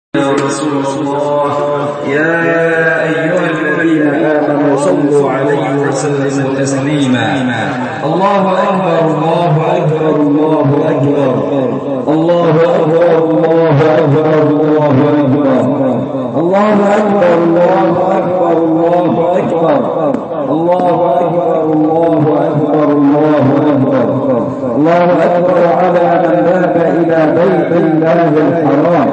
يا رسول الله يا أيها الذين آمنوا صلوا عليه وسلموا تسليما. الله أكبر الله أكبر الله أكبر الله أكبر الله أكبر الله أكبر الله أكبر الله أكبر الله أكبر الله أكبر الله أكبر الله أكبر الله أكبر على من ذهب إلى بيت الله الحرام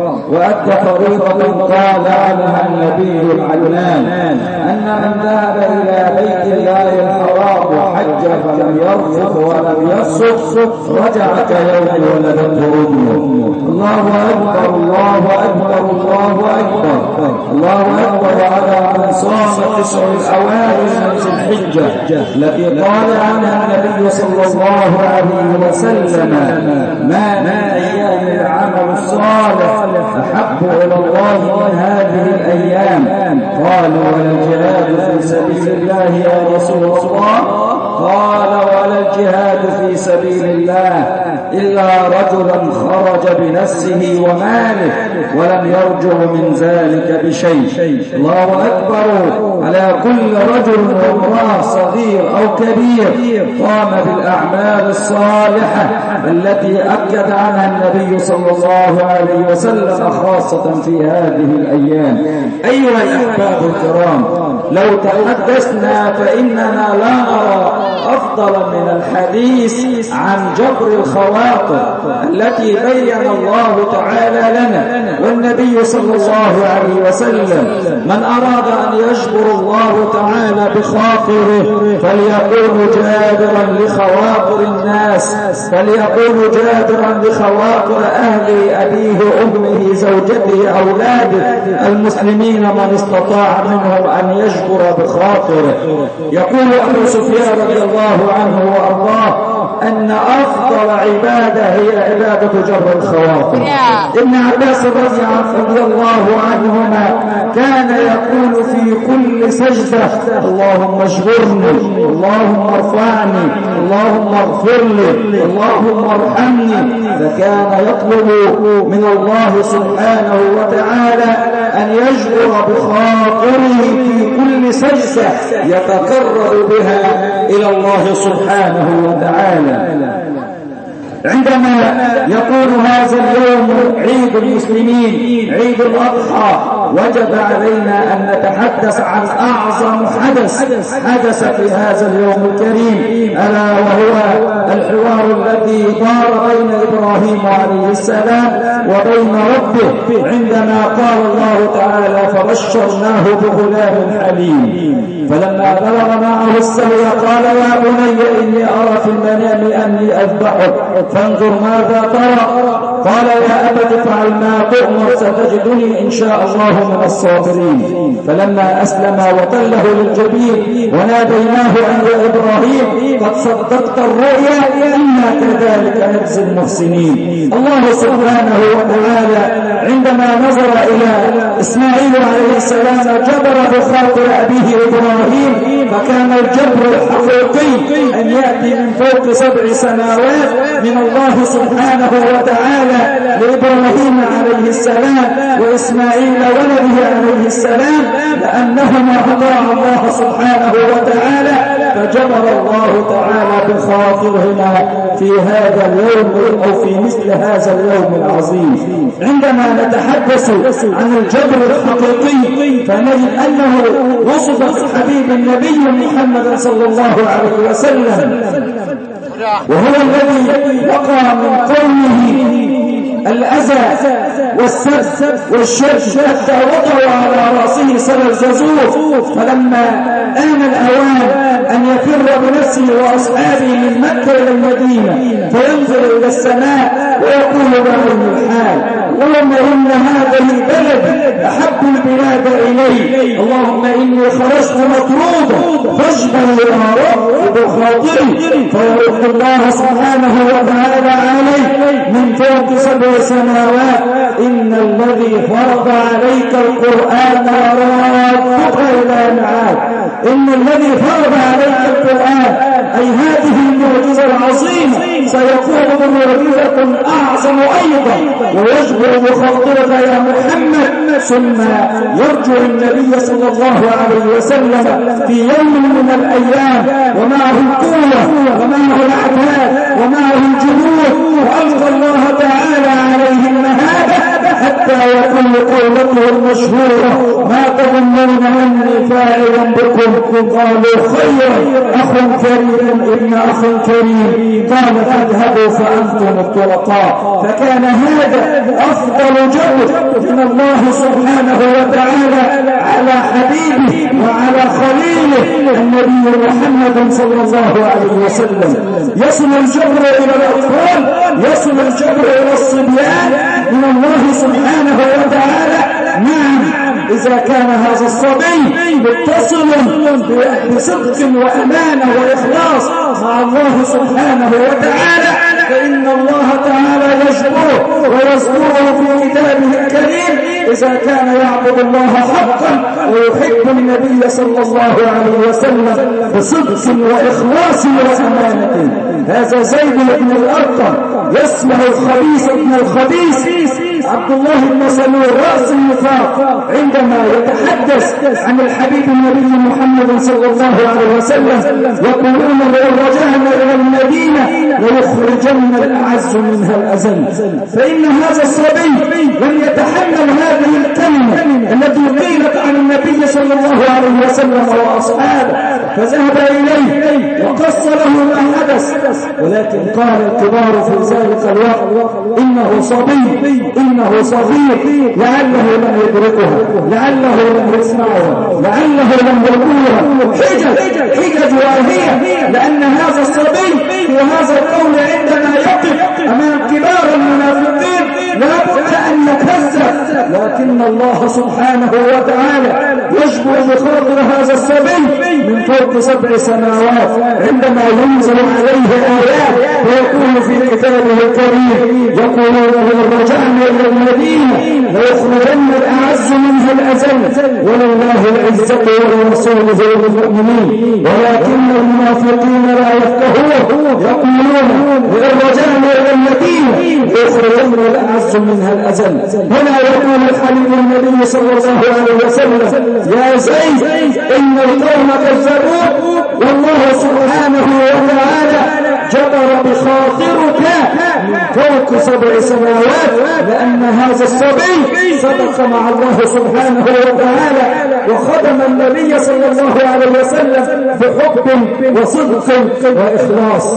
وأدى فريضة قال عنها النبي العدنان أن من ذهب إلى بيت الله الحرام وحج فلم يرفث ولم يفسق رجع كيوم ولدته أمه. الله أكبر الله أكبر الله أكبر الله أكبر على من صام 9 الأوائل من ذي الحجة التي قال عنها النبي صلى الله عليه وسلم ما من أيام العمل الصالح أحب إلى الله من هذه الأيام. قالوا ولا الجهاد في سبيل الله يا رسول الله؟ قال ولا الجهاد في سبيل الله إلا رجلا خرج بنفسه وماله ولم يرجع من ذلك بشيء. الله أكبر على كل رجل وامرأة صغير أو كبير قام بالأعمال الصالحة التي أكد عنها النبي صلى الله عليه وسلم خاصة في هذه الأيام. أيها الأحباب الكرام، لو تحدثنا فإننا لا نرى أفضل من الحديث عن جبر الخواطر التي بين الله تعالى لنا والنبي صلى الله عليه وسلم. من أراد أن يجبر الله تعالى بخاطره فليكون جابرا لخواطر الناس، فليكون جابرا لخواطر أهله أبيه أمه زوجته أولاده المسلمين من استطاع منهم أن يجبر بخاطره. يقول أبو سفيان رضي الله عنه وأرضاه أن أفضل عبادة هي عبادة جبر الخواطر. ابن عباس رضي الله عنهما كان يقول في كل سجدة اللهم اجبرني اللهم ارفعني اللهم اغفر لي اللهم ارحمني. فكان يطلب من الله سبحانه وتعالى أن يجبر بخاطره في كل سجدة يتقرب بها إلى الله سبحانه وتعالى. عندما يكون هذا اليوم عيد المسلمين عيد الأضحى وجب علينا أن نتحدث عن أعظم حدث في هذا اليوم الكريم، ألا وهو الحوار الذي دار بين إبراهيم عليه السلام وبين ربه عندما قال الله تعالى فبشرناه بغلام حليم. فلما بلغ معه السعي قال يا بني إني أرى في المنام أني أذبحك فانظر ماذا ترى. قال يا أبت افعل ما تؤمر ستجدني إن شاء الله من الصابرين. فلما أسلم وتله للجبين وناديناه أن يا إبراهيم قد صدقت الرؤيا إنا كذلك نجزي المحسنين. الله سبحانه وتعالى عندما نظر إلى إسماعيل عليه السلام جبر بخاطر أبيه إبراهيم، فكان الجبر الحقيقي أن يأتي من فوق 7 سماوات من الله سبحانه وتعالى لإبراهيم عليه السلام وإسماعيل ولده عليه السلام لأنهما أطاعوا الله سبحانه وتعالى فجبر الله تعالى بخاطرهما في هذا اليوم أو في مثل هذا اليوم العظيم. عندما نتحدث عن الجبر الحقيقي فنجد أنه وصف الحبيب النبي محمد صلى الله عليه وسلم، وهو الذي وقع من قومه الأذى والسب والشرك حتى وضعوا على رأسه سل الجزور. فلما آن الأوان أن يفر بنفسه وأصحابه من مكة إلى المدينة فينظر إلى السماء ويقول بعين الحال اللهم إن هذه البلد أحب البلاد إلي، اللهم إني خرجت مطرودا فاجبر يا رب بخاطري. فيرد الله سبحانه وتعالى عليه من فوق 7 سماوات إن الذي فرض عليك القرآن لرادك إلى معاد. إن الذي فرض عليك القرآن أي هذه المعجزة العظيمة سيكون بمعجزة أعظم أيضا، ويجبر بخاطرك يا محمد. ثم يرجع النبي صلى الله عليه وسلم في يوم من الأيام ومعه القوة ومعه الأعداد ومعه الجنود، وألقى الله تعالى عليه المهابة حتى يقول قولته المشهورة: ما تظنون أني فاعل بكم؟ قالوا خيرا، أخ كريم ابن أخ كريم. قال فاذهبوا فأنتم الطلقاء. فكان هذا أفضل جهد من الله سبحانه وتعالى على حبيبه وعلى خليله النبي محمد صلى الله عليه وسلم. يصل الجبر إلى الأطفال، يصل الجبر إلى الصبيان من الله سبحانه وتعالى. نعم، إذا كان هذا الصبي متصل بصدق وأمانة وإخلاص مع الله سبحانه وتعالى، فإن الله تعالى يجبره ويذكره في كتابه الكريم إذا كان يعبد الله حقا ويحب النبي صلى الله عليه وسلم بصدق وإخلاص وأمانة. هذا زيد بن الأرقم يسمع الخبيث ابن الخبيث عبد الله بن سلول رأس النفاق عندما يتحدث عن الحبيب النبي محمد صلى الله عليه وسلم، يقولون: لو رجعنا إلى المدينة ليخرجن الأعز منها الأذل. فإن هذا الصبي لم يتحمل هذه الكلمة التي قيلت عن النبي صلى الله عليه وسلم وأصحابه، فذهب إليه وقص له ما حدث. ولكن قال الكبار في ذلك الوقت: إنه صبي، إنه صغير، لعله لم يدركها، لعله لم يسمعها، لعله لم يقولها. حجج واهية، لأن هذا الصبي وهذا القول عندما يقف أمام كبار المنافقين لا بد أن يكذب. لكن الله سبحانه وتعالى يجبر بخاطر هذا الصبي من فوق 7 سماوات عندما ينزل عليه آيات ويقول في كتابه الكريم: يقولون لو رجعنا إلى المدينة ليخرجن الأعز منها الأذل ولله العزة ولرسوله وللمؤمنين ولكن المنافقين لا يفقهون. يقولون لو رجعنا إلى المدينة ليخرجن الأعز منها الأذل. هنا يقول الحبيب النبي صلى الله عليه وسلم: يا زيد، إن القوم كذبوك، والله سبحانه وتعالى جبر بخاطرك من فوق 7 سماوات، لأن هذا الصبي صدق مع الله سبحانه وتعالى وخدم النبي صلى الله عليه وسلم بحب وصدق وإخلاص.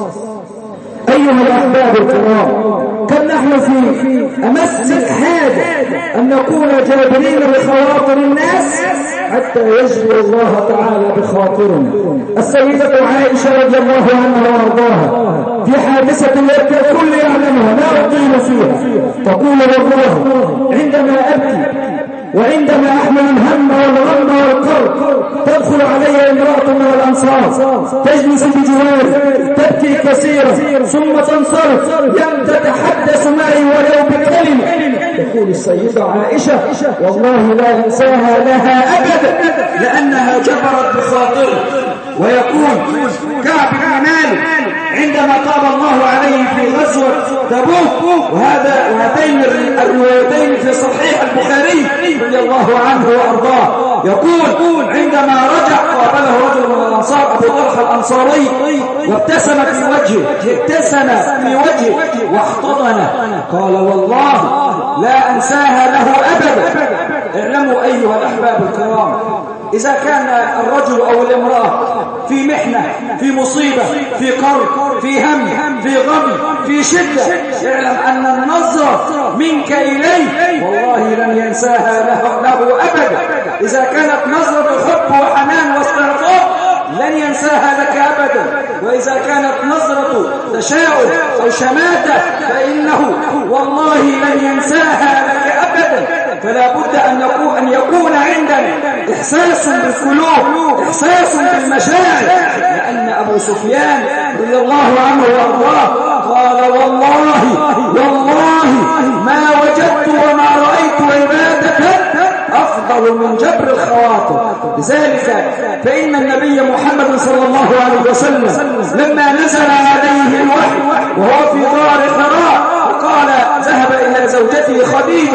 أيها الأحباب الكرام، كم نحن في أمس الحاجة أن نكون جابرين بخواطر الناس حتى يجبر الله تعالى بخاطرنا. السيدة عائشة رضي الله عنها وارضاها في حادثة التي الكل يعلمها لا أطيل فيها، تقول: والله عندما أبكي وعندما أحمل الهم والغم والقرب تدخل علي امرأة من الأنصار تجلس بجواري تبكي كثيرا ثم تنصرف، لم تتحدث معي ولو بكلمة. تقول السيدة عائشة: والله لا ينساها لها أبدا، لأنها جبرت بخاطره. ويقول كعب بن مالك عندما قام الله عليه في غزوة تبوك، وهاتين الروايتين في صحيح البخاري رضي الله عنه وأرضاه، يقول عندما رجع قابله رجل من الأنصار أبو طلحة الأنصاري وابتسم في وجهه واحتضنه، قال: والله لا أنساها له أبدا. اعلموا أيها الأحباب الكرام، إذا كان الرجل أو الامرأة في محنة، في مصيبة، في قرب، في هم، في غم، في شدة، اعلم أن النظرة منك إليه والله لن ينساها له أبدا. إذا كانت نظرة حب وحنان واستلطاف لن ينساها لك أبدا، وإذا كانت نظرة تشاؤم أو شماتة فإنه والله لن ينساها لك أبدا. فلا بد أن يكون عندنا إحساس بالقلوب، إحساس بالمشاعر، لأن أبو سفيان رضي الله عنه وأرضاه قال: والله ما وجدت وما رأيت عبادة أفضل من جبر الخواطر. لذلك فإن النبي محمد صلى الله عليه وسلم لما نزل عليه الوحي وهو في غار حراء قال ذهب إلى زوجته خديجة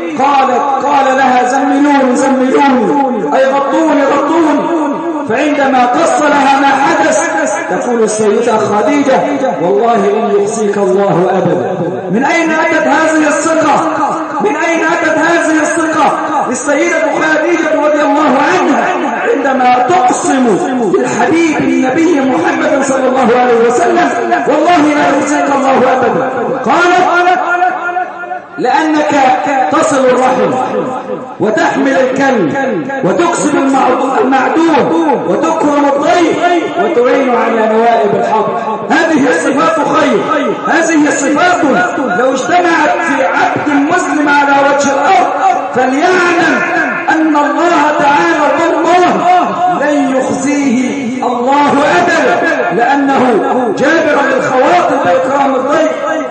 قال لها زملوني زملوني أي غطوني غطوني. فعندما قص لها ما حدث تقول السيدة خديجة والله إن يحصيك الله أبدا. من أين أتت هذه الثقة؟ من أين أتت هذه الثقة للسيدة خديجة رضي الله عنها عندما تقسم بالحبيب النبي محمد صلى الله عليه وسلم والله لا يحصيك الله أبدا؟ قالت لأنك تصل الرحم وتحمل الكلب وتكسب المعدوم وتكرم الضيف وتعين على نوائب الحق. هذه الصفات خير، هذه الصفات لو اجتمعت في عبد مسلم على وجه الأرض فليعلم أن الله تعالى والله لن يخزيه الله أبدا، لأنه جابر للخواطر بإكرام الضيف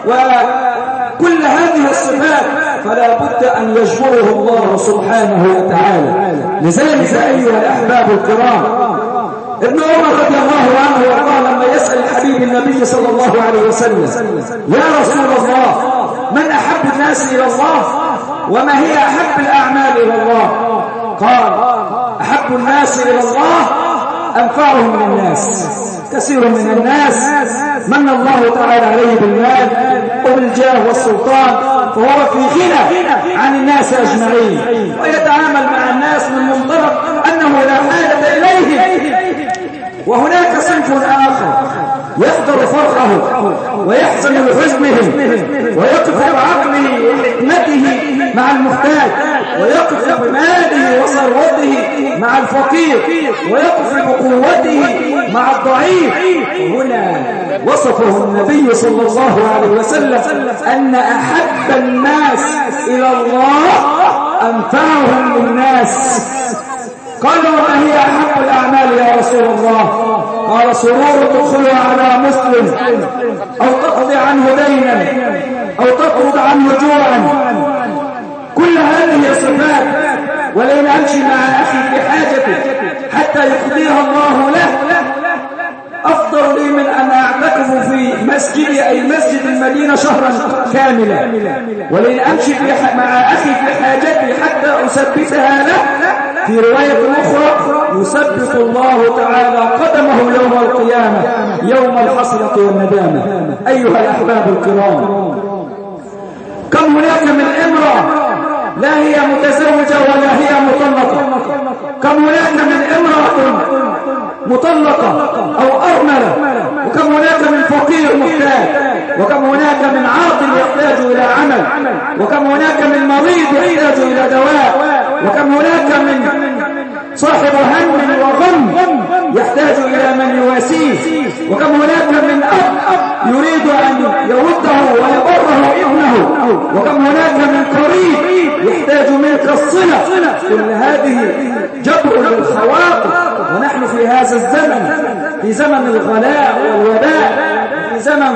وكل هذه الصفات فلا بد أن يجبره الله سبحانه وتعالى. لذلك أيها الأحباب الكرام ابن عمر رضي الله عنه وقال لما يسأل الحبيب النبي صلى الله عليه وسلم يا رسول الله من أحب الناس إلى الله وما هي أحب الأعمال إلى الله؟ قال أحب الناس إلى الله أنفعهم من الناس. كثير من الناس من الله تعالى عليه بالمال وبالجاه والسلطان فهو في غنى عن الناس أجمعين ويتعامل مع الناس من منطلق أنه لا حاجة إليه. وهناك صنف آخر يحضر فرحه ويحزن لحزنه ويقف بعقله وحكمته مع المحتاج ويقف بماله وثروته مع الفقير ويقف بقوته مع الضعيف. هنا وصفه النبي صلى الله عليه وسلم أن أحب الناس إلى الله أنفعهم للناس. قالوا ما هي أحب الأعمال يا رسول الله؟ قال سرور تدخلها على مسلم أو تقضي عنه دينا أو تطرد عنه جوعا. كل هذه صفات ولين أمشي مع أخي في حاجته حتى يقضيها الله له أفضل لي من أن أعتكف في مسجدي أي مسجد المدينة شهرا كاملا. ولين أمشي مع أخي في حاجتي حتى أثبتها له. في رواية أخرى يثبت الله تعالى قدمه يوم القيامة يوم الحسرة والندامة. أيها الأحباب الكرام كم هناك من امرأة لا هي متزوجة ولا هي مطلقة، كم هناك من امرأة مطلقة أو أرملة، وكم هناك من فقير محتاج، وكم هناك من عاطل يحتاج إلى عمل، وكم هناك من مريض يحتاج إلى دواء، وكم هناك من صاحب هم وغم يحتاج إلى من يواسيه، وكم هناك من أب يريد أن يوده ويبره ابنه، وكم هناك من قريب يحتاج منك الصلة. كل هذه جبر للخواطر. ونحن في هذا الزمن في زمن الغلاء والوباء، في زمن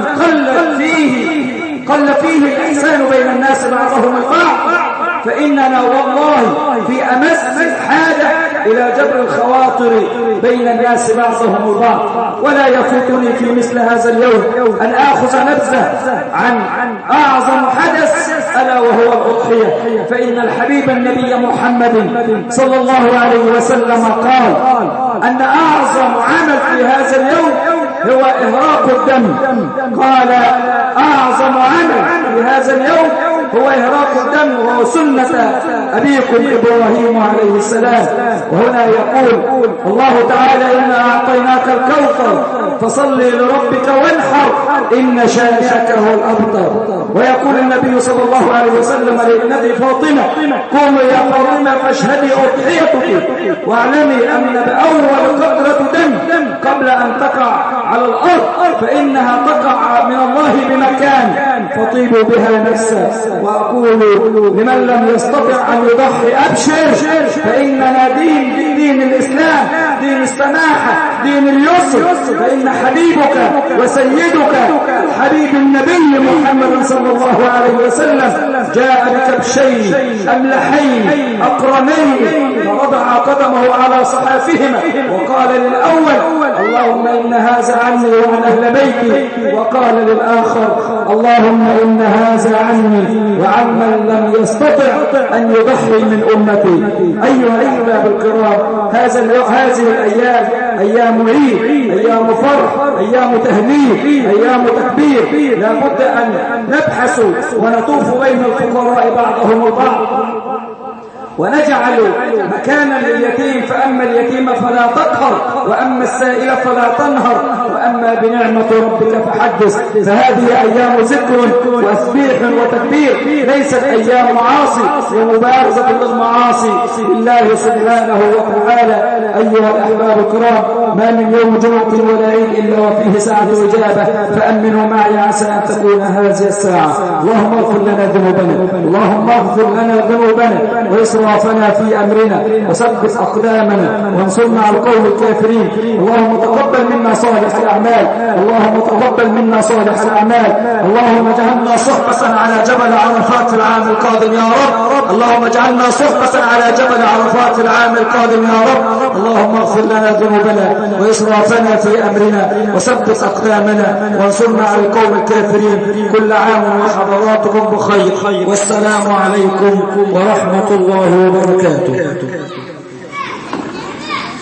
قل فيه الإحسان بين الناس بعضهم البعض، فإننا والله في أمس الحاجة إلى جبر الخواطر بين الناس بعضهم البعض. ولا يفوتني في مثل هذا اليوم أن آخذ نبذة عن أعظم حدث ألا وهو الأضحية. فإن الحبيب النبي محمد صلى الله عليه وسلم قال أن أعظم عمل في هذا اليوم هو إهراق الدم. قال أعظم عمل في هذا اليوم هو إهراق الدم، وهو سنة أبيكم إبراهيم عليه السلام. وهنا يقول الله تعالى إنا أعطيناك الكوثر فصل لربك وانحر إن شانئك هو الأبتر. ويقول النبي صلى الله عليه وسلم لابنته فاطمة قومي يا فاطمة فاشهدي أضحيتك واعلمي أن بأول قطرة دم قبل أن تقع على الأرض فإنها تقع من الله بمكان فطيبوا بها نفسا وأقول لمن لم يستطع أن يضحي أبشر، فإننا دين الإسلام، دين السماحة، دين اليسر، فإن حبيبك وسيدك حبيب النبي محمد صلى الله عليه وسلم جاء بكبشين أملحين أقرنين فوضع قدمه على صحافهما وقال للأول اللهم إن هذا عني وعن أهل بيتي، وقال للآخر اللهم إن هذا عني وعن من لم يستطع أن يضحي من أمتي. أيها الأحباب الكرام، هذه الأيام أيام عيد، أيام فرح، أيام تهليل، أيام تكبير. لا بد أن نبحث ونطوف بين الفقراء بعضهم البعض ونجعل مكانا لليتيم، فأما اليتيم فلا تقهر، وأما السائل فلا تنهر، وأما بنعمة ربك فحدث. فهذه أيام ذكر وتسبيح وتكبير، ليست أيام معاصي ومبارزة بالمعاصي لله سبحانه وتعالى. أيها الأحباب الكرام، ما من يوم جمعة ولا عيد إلا وفيه ساعة إجابة، فأمنوا معي عسى أن تكون هذه الساعة. اللهم اغفر لنا ذنوبنا، اللهم اغفر لنا ذنوبنا وإسرافنا في أمرنا، وثبت أقدامنا وانصرنا على القوم الكافرين. اللهم تقبل منا صالح الأعمال، اللهم تقبل منا صالح الأعمال. اللهم اجعلنا صحبة على جبل عرفات العام القادم يا رب، اللهم اجعلنا صحبة على جبل عرفات العام القادم يا رب. اللهم اغفر لنا ذنوبنا وإسرافنا في أمرنا، وثبت أقدامنا وانصرنا على القوم الكافرين. كل عام وحضراتكم بخير، والسلام عليكم ورحمة الله وبركاته.